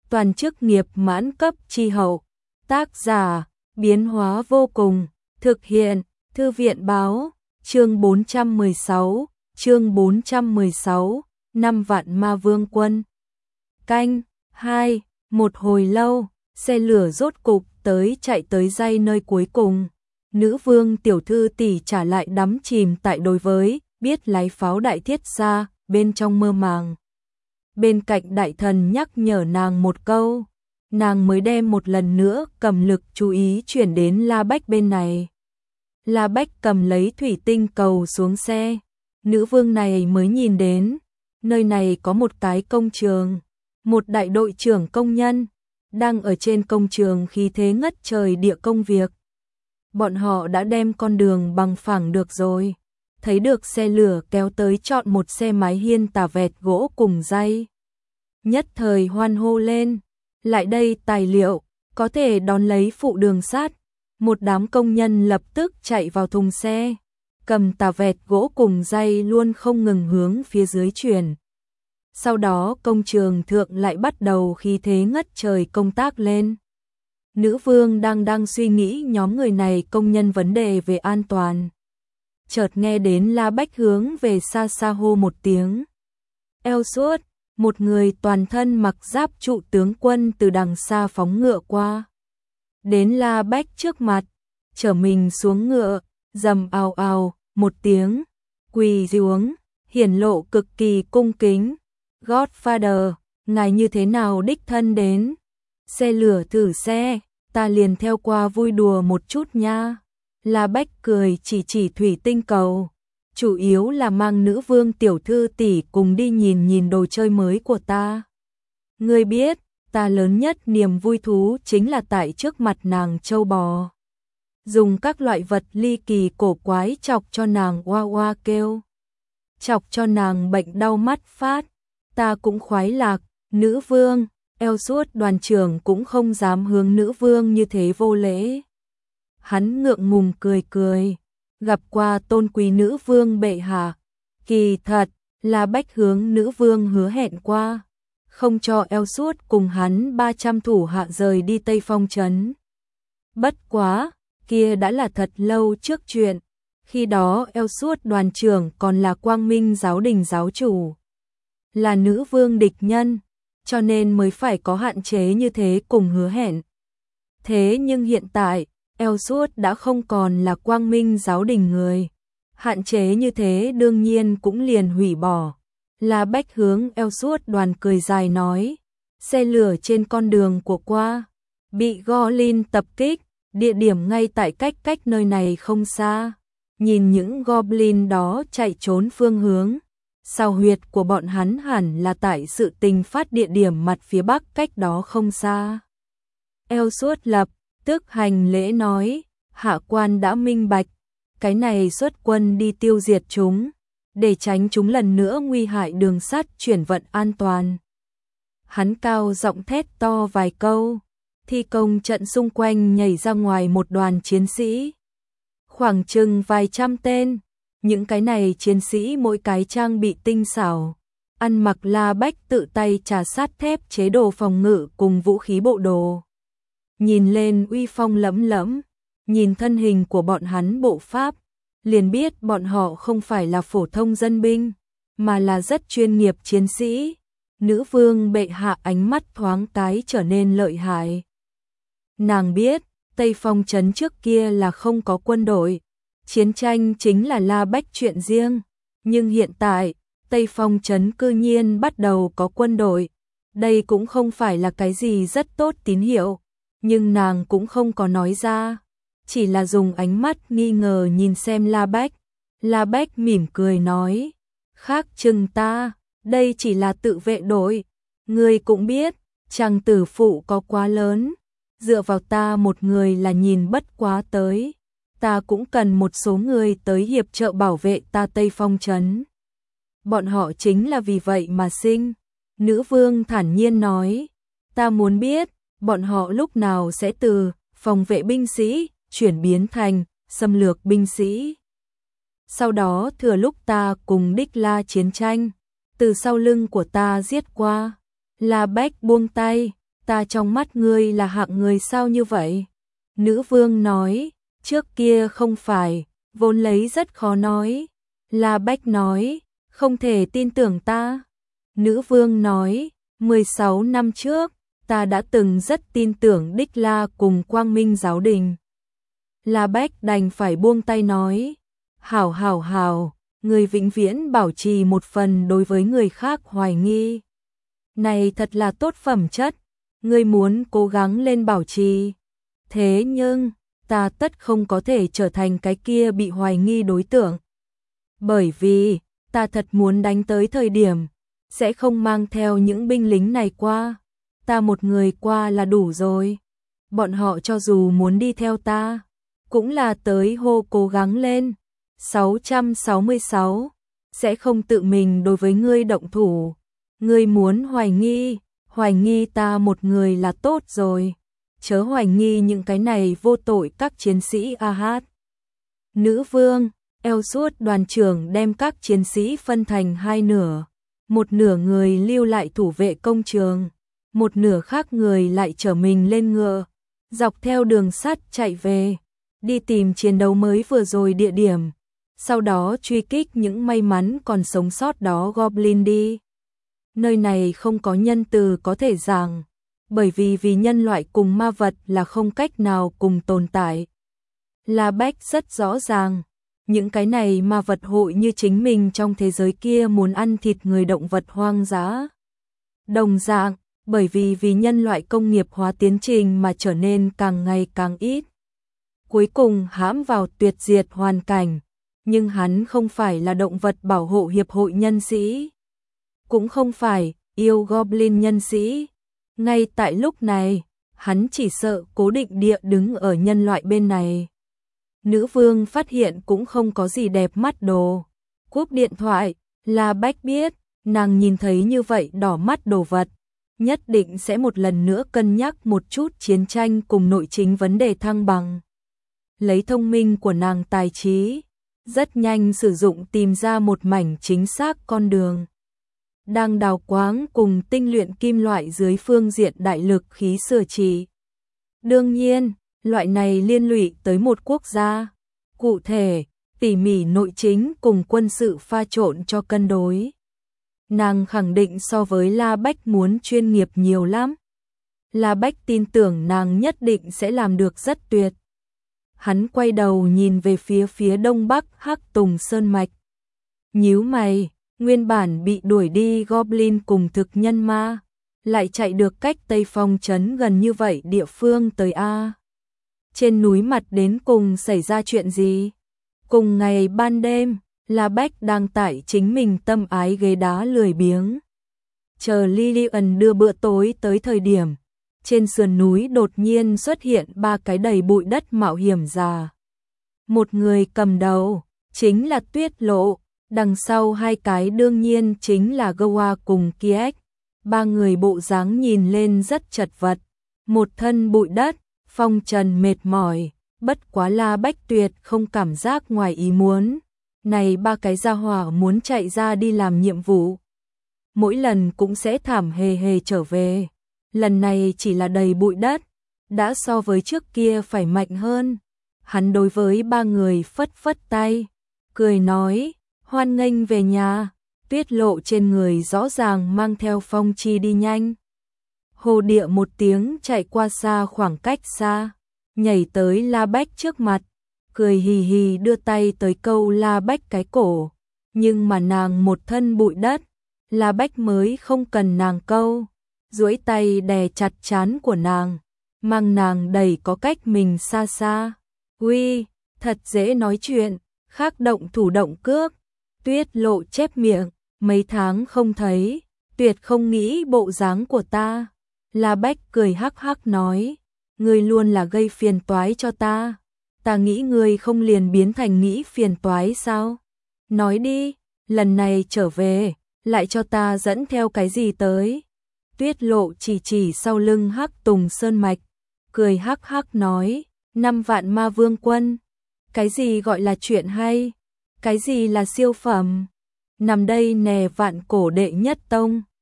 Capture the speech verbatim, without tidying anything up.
toàn chức nghiệp mãn cấp chi hậu. Tác giả, biến hóa vô cùng, thực hiện, Thư viện báo, chương bốn trăm mười sáu, chương bốn trăm mười sáu, năm vạn ma vương quân. Canh, hai, một hồi lâu, xe lửa rốt cục tới chạy tới dây nơi cuối cùng. Nữ vương tiểu thư tỷ trả lại đắm chìm tại đối với, biết lái pháo đại thiết ra, bên trong mơ màng. Bên cạnh đại thần nhắc nhở nàng một câu, nàng mới đem một lần nữa cầm lực chú ý chuyển đến La Bách bên này. La Bách cầm lấy thủy tinh cầu xuống xe, nữ vương này mới nhìn đến, nơi này có một cái công trường, một đại đội trưởng công nhân, đang ở trên công trường khí thế ngất trời địa công việc. Bọn họ đã đem con đường bằng phẳng được rồi, thấy được xe lửa kéo tới chọn một xe máy hiên tà vẹt gỗ cùng dây. Nhất thời hoan hô lên, lại đây tài liệu, có thể đón lấy phụ đường sắt. Một đám công nhân lập tức chạy vào thùng xe, cầm tà vẹt gỗ cùng dây luôn không ngừng hướng phía dưới chuyển. Sau đó công trường thượng lại bắt đầu khí thế ngất trời công tác lên. Nữ vương đang đang suy nghĩ nhóm người này công nhân vấn đề về an toàn. Chợt nghe đến La Bách hướng về xa xa hô một tiếng. Eo suốt, một người toàn thân mặc giáp trụ tướng quân từ đằng xa phóng ngựa qua. Đến La Bách trước mặt, trở mình xuống ngựa, rầm ào ào, một tiếng, quỳ xuống, hiển lộ cực kỳ cung kính. Godfather, ngài như thế nào đích thân đến? Xe lửa thử xe, ta liền theo qua vui đùa một chút nha. La Bách cười chỉ chỉ thủy tinh cầu, chủ yếu là mang nữ vương tiểu thư tỷ cùng đi nhìn nhìn đồ chơi mới của ta. Ngươi biết, ta lớn nhất niềm vui thú chính là tại trước mặt nàng châu bò. Dùng các loại vật ly kỳ cổ quái chọc cho nàng oa oa kêu. Chọc cho nàng bệnh đau mắt phát. Ta cũng khoái lạc, nữ vương, eo suốt đoàn trưởng cũng không dám hướng nữ vương như thế vô lễ. Hắn ngượng ngùng cười cười, gặp qua tôn quý nữ vương bệ hạ. Kỳ thật, là Bách hướng nữ vương hứa hẹn qua, không cho eo suốt cùng hắn ba trăm thủ hạ rời đi Tây Phong trấn. Bất quá, kia đã là thật lâu trước chuyện, khi đó eo suốt đoàn trưởng còn là Quang Minh giáo đình giáo chủ. Là nữ vương địch nhân, cho nên mới phải có hạn chế như thế cùng hứa hẹn. Thế nhưng hiện tại, eo suốt đã không còn là Quang Minh giáo đình người. Hạn chế như thế đương nhiên cũng liền hủy bỏ. La Bách hướng eo suốt đoàn cười dài nói, xe lửa trên con đường của qua, bị Goblin tập kích, địa điểm ngay tại cách cách nơi này không xa. Nhìn những Goblin đó chạy trốn phương hướng, sao huyệt của bọn hắn hẳn là tại sự tình phát địa điểm mặt phía bắc cách đó không xa. Eo suốt lập tức hành lễ nói, hạ quan đã minh bạch, cái này xuất quân đi tiêu diệt chúng, để tránh chúng lần nữa nguy hại đường sắt chuyển vận an toàn. Hắn cao giọng thét to vài câu, thi công trận xung quanh nhảy ra ngoài một đoàn chiến sĩ. Khoảng chừng vài trăm tên, những cái này chiến sĩ mỗi cái trang bị tinh xảo, ăn mặc La Bách tự tay trà sát thép chế đồ phòng ngự cùng vũ khí bộ đồ. Nhìn lên uy phong lẫm lẫm, nhìn thân hình của bọn hắn bộ pháp, liền biết bọn họ không phải là phổ thông dân binh, mà là rất chuyên nghiệp chiến sĩ. Nữ vương bệ hạ ánh mắt thoáng cái trở nên lợi hại. Nàng biết, Tây Phong trấn trước kia là không có quân đội, chiến tranh chính là La Bách chuyện riêng, nhưng hiện tại, Tây Phong trấn cư nhiên bắt đầu có quân đội, đây cũng không phải là cái gì rất tốt tín hiệu, nhưng nàng cũng không có nói ra, chỉ là dùng ánh mắt nghi ngờ nhìn xem La Bách. La Bách mỉm cười nói, khác chừng ta, đây chỉ là tự vệ đội, người cũng biết, chàng tử phụ có quá lớn, dựa vào ta một người là nhìn bất quá tới, ta cũng cần một số người tới hiệp trợ bảo vệ ta Tây Phong trấn. Bọn họ chính là vì vậy mà sinh. Nữ vương thản nhiên nói, ta muốn biết, bọn họ lúc nào sẽ từ phòng vệ binh sĩ chuyển biến thành xâm lược binh sĩ. Sau đó thừa lúc ta cùng Đích La chiến tranh, từ sau lưng của ta giết qua. La Bách buông tay, ta trong mắt ngươi là hạng người sao như vậy? Nữ vương nói, trước kia không phải, vốn lấy rất khó nói. La Bách nói, không thể tin tưởng ta. Nữ vương nói, mười sáu năm trước, ta đã từng rất tin tưởng Đích La cùng Quang Minh giáo đình. La Bách đành phải buông tay nói, hảo hảo hảo, người vĩnh viễn bảo trì một phần đối với người khác hoài nghi. Này thật là tốt phẩm chất, ngươi muốn cố gắng lên bảo trì. Thế nhưng, ta tất không có thể trở thành cái kia bị hoài nghi đối tượng. Bởi vì, ta thật muốn đánh tới thời điểm, sẽ không mang theo những binh lính này qua. Ta một người qua là đủ rồi. Bọn họ cho dù muốn đi theo ta, cũng là tới hô cố gắng lên. sáu trăm sáu mươi sáu, sẽ không tự mình đối với ngươi động thủ. Ngươi muốn hoài nghi, hoài nghi ta một người là tốt rồi. Chớ hoài nghi những cái này vô tội các chiến sĩ Ahad. Nữ vương, eo suốt đoàn trưởng đem các chiến sĩ phân thành hai nửa. Một nửa người lưu lại thủ vệ công trường, một nửa khác người lại chở mình lên ngựa, dọc theo đường sắt chạy về, đi tìm chiến đấu mới vừa rồi địa điểm, sau đó truy kích những may mắn còn sống sót đó Goblin đi. Nơi này không có nhân từ có thể giảng, bởi vì vì nhân loại cùng ma vật là không cách nào cùng tồn tại. La Bách rất rõ ràng, những cái này ma vật hội như chính mình trong thế giới kia muốn ăn thịt người động vật hoang dã. Đồng dạng, bởi vì vì nhân loại công nghiệp hóa tiến trình mà trở nên càng ngày càng ít. Cuối cùng hãm vào tuyệt diệt hoàn cảnh, nhưng hắn không phải là động vật bảo hộ hiệp hội nhân sĩ, cũng không phải yêu Goblin nhân sĩ. Ngay tại lúc này, hắn chỉ sợ cố định địa đứng ở nhân loại bên này. Nữ vương phát hiện cũng không có gì đẹp mắt đồ. Cúp điện thoại, La Bách biết, nàng nhìn thấy như vậy đỏ mắt đồ vật, nhất định sẽ một lần nữa cân nhắc một chút chiến tranh cùng nội chính vấn đề thăng bằng. Lấy thông minh của nàng tài trí, rất nhanh sử dụng tìm ra một mảnh chính xác con đường. Đang đào quáng cùng tinh luyện kim loại dưới phương diện đại lực khí sửa trị. Đương nhiên, loại này liên lụy tới một quốc gia. Cụ thể, tỉ mỉ nội chính cùng quân sự pha trộn cho cân đối. Nàng khẳng định so với La Bách muốn chuyên nghiệp nhiều lắm. La Bách tin tưởng nàng nhất định sẽ làm được rất tuyệt. Hắn quay đầu nhìn về phía phía đông bắc Hắc Tùng Sơn Mạch. Nhíu mày, nguyên bản bị đuổi đi Goblin cùng thực nhân ma, lại chạy được cách Tây Phong trấn gần như vậy địa phương tới A. Trên núi mặt đến cùng xảy ra chuyện gì? Cùng ngày ban đêm, La Bách đang tại chính mình tâm ái ghế đá lười biếng. Chờ Lillian đưa bữa tối tới thời điểm, trên sườn núi đột nhiên xuất hiện ba cái đầy bụi đất mạo hiểm già. Một người cầm đầu, chính là Tuyết Lộ, đằng sau hai cái đương nhiên chính là Goa cùng Kiek. Ba người bộ dáng nhìn lên rất chật vật, một thân bụi đất, phong trần mệt mỏi, bất quá La Bách tuyệt không cảm giác ngoài ý muốn. Này ba cái gia hỏa muốn chạy ra đi làm nhiệm vụ, mỗi lần cũng sẽ thảm hề hề trở về. Lần này chỉ là đầy bụi đất, đã so với trước kia phải mạnh hơn. Hắn đối với ba người phất phất tay, cười nói, hoan nghênh về nhà. Tuyết Lộ trên người rõ ràng mang theo phong chi đi nhanh. Hồ Địa một tiếng chạy qua xa khoảng cách xa, nhảy tới La Bách trước mặt, cười hì hì đưa tay tới câu La Bách cái cổ. Nhưng mà nàng một thân bụi đất, La Bách mới không cần nàng câu, duỗi tay đè chặt trán của nàng, mang nàng đẩy có cách mình xa xa. Uy, thật dễ nói chuyện, khác động thủ động cước. Tuyết Lộ chép miệng, mấy tháng không thấy, tuyệt không nghĩ bộ dáng của ta. La Bách cười hắc hắc nói, ngươi luôn là gây phiền toái cho ta. Ta nghĩ ngươi không liền biến thành nghĩ phiền toái sao? Nói đi, lần này trở về, lại cho ta dẫn theo cái gì tới? Tuyết Lộ chỉ chỉ sau lưng Hắc Tùng Sơn Mạch, cười hắc hắc nói, năm vạn ma vương quân. Cái gì gọi là chuyện hay? Cái gì là siêu phẩm? Nằm đây nè vạn cổ đệ nhất tông.